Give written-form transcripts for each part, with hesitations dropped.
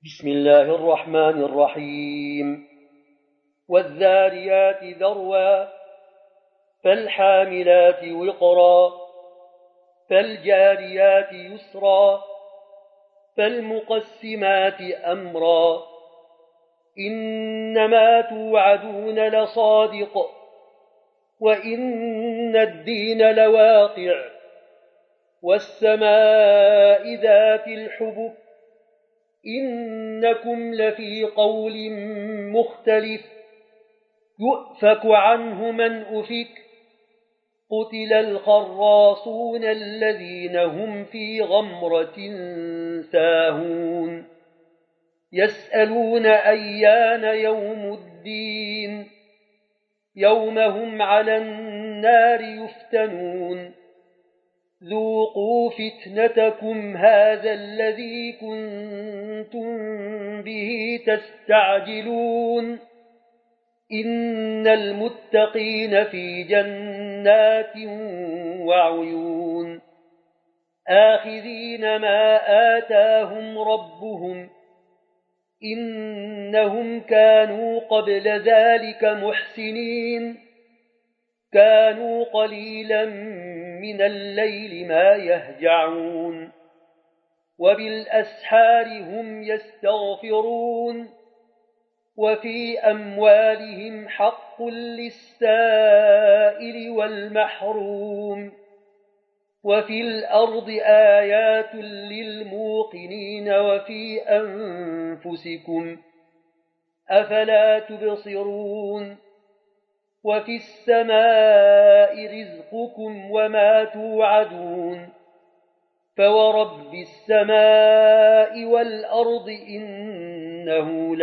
بسم الله الرحمن الرحيم والذاريات ذروا فالحاملات وقرا فالجاريات يسرا فالمقسمات أمرا إنما توعدون لصادق وإن الدين لواقع والسماء ذات الحبك إنكم لفي قول مختلف يؤفك عنه من أفك قتل الخراصون الذين هم في غمرة ساهون يسألون أيان يوم الدين يوم هم على النار يفتنون ذوقوا فتنتكم هذا الذي كنتم به تستعجلون إن المتقين في جنات وعيون آخذين ما آتاهم ربهم إنهم كانوا قبل ذلك محسنين كانوا قليلا من الليل ما يهجعون وبالأسحار هم يستغفرون وفي أموالهم حق للسائل والمحروم وفي الأرض آيات للموقنين وفي أنفسكم أفلا تبصرون وفي السماء رزقكم وما توعدون فورب السماء والأرض إنه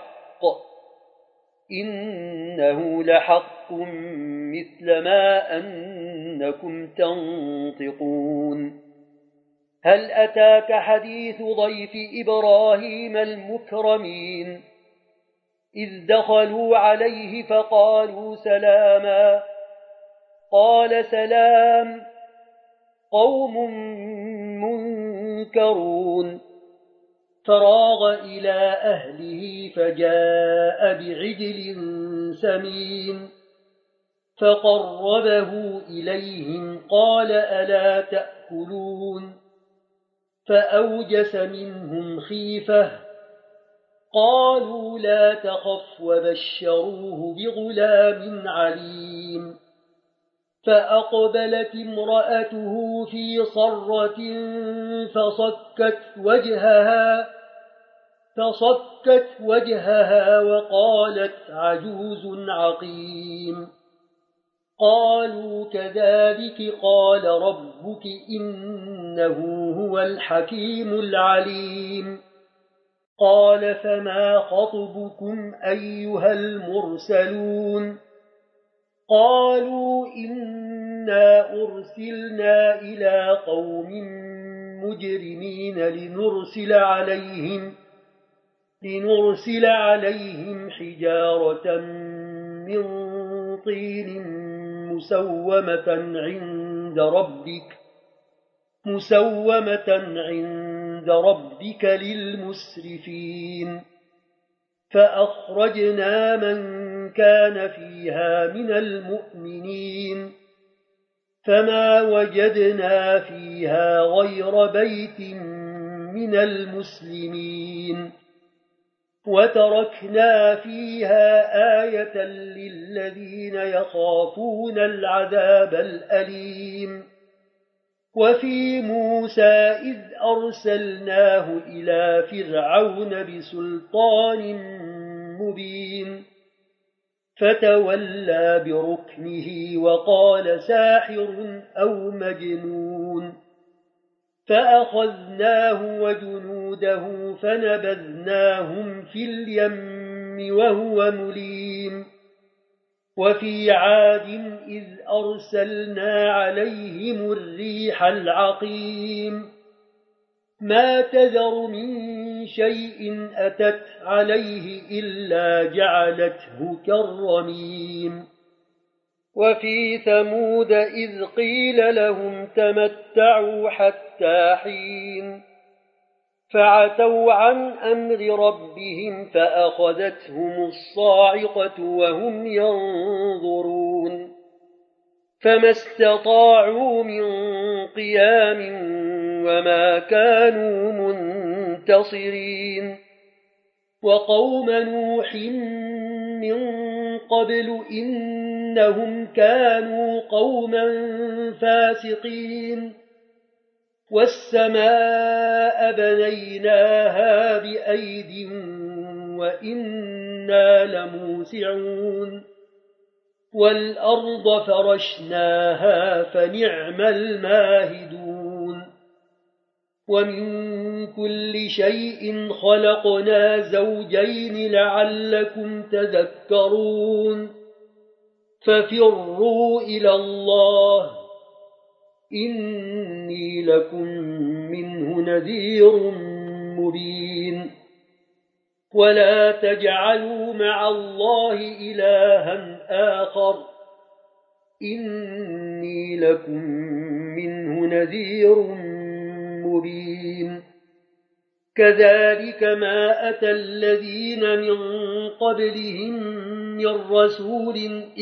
لحق مثل ما أنكم تنطقون هل أتاك حديث ضيف إبراهيم المكرمين إذ دخلوا عليه فقالوا سلاما قال سلام قوم منكرون فراغ إلى أهله فجاء بعجل سمين فقربه إليهم قال ألا تأكلون فأوجس منهم خيفة قالوا لا تخف وبشروه بغلام عليم فأقبلت امرأته في صرة فصكت وجهها وقالت عجوز عقيم قالوا كذلك قال ربك إنه هو الحكيم العليم قال فما خطبكم أيها المرسلون قالوا إنا أرسلنا إلى قوم مجرمين لنرسل عليهم حجارة من طين مسومة عند ربك للمسرفين فأخرجنا من كان فيها من المؤمنين فما وجدنا فيها غير بيت من المسلمين وتركنا فيها آية للذين يخافون العذاب الأليم وفي موسى إذ أرسلناه إلى فرعون بسلطان مبين فتولى بركنه وقال ساحر أو مجنون فأخذناه وجنوده فنبذناهم في اليم وهو مليم وفي عاد إذ أرسلنا عليهم الريح العقيم ما تذر من شيء أتت عليه إلا جعلته كالرميم وفي ثمود إذ قيل لهم تمتعوا حتى حين فعتوا عن أمر ربهم فأخذتهم الصاعقة وهم ينظرون فما استطاعوا من قيام وما كانوا منتصرين وقوم نوح من قبل إنهم كانوا قوما فاسقين والسماء بنيناها بأيد وإنا لموسعون والأرض فرشناها فنعم الماهدون ومن كل شيء خلقنا زوجين لعلكم تذكرون ففروا إلى الله إني لكم منه نذير مبين ولا تجعلوا مع الله إلها آخر إني لكم منه نذير مبين كذلك ما أتى الذين من قبلهم من رسول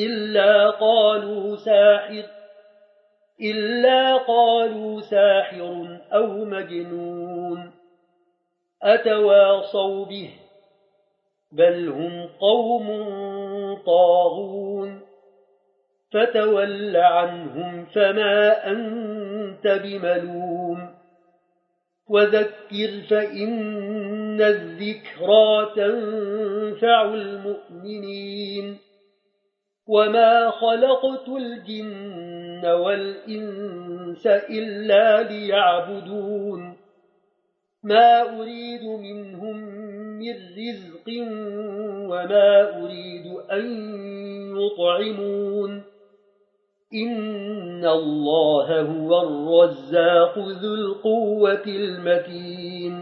إلا قالوا ساحر أو مجنون أتواصوا به بل هم قوم طاغون فتول عنهم فما أنت بملوم وذكر فإن الذكرى تنفع المؤمنين وما خلقت الجن والإنس إلا ليعبدون ما أريد منهم من رزق وما أريد أن يطعمون إن الله هو الرزاق ذو القوة المتين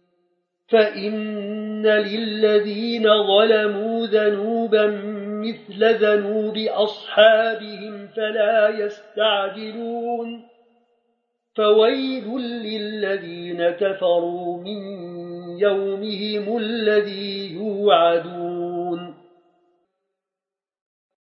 فإن للذين ظلموا ذنوبا مثل ذنوب أصحابهم فلا يستعجلون فويل للذين كفروا من يومهم الذي يوعدون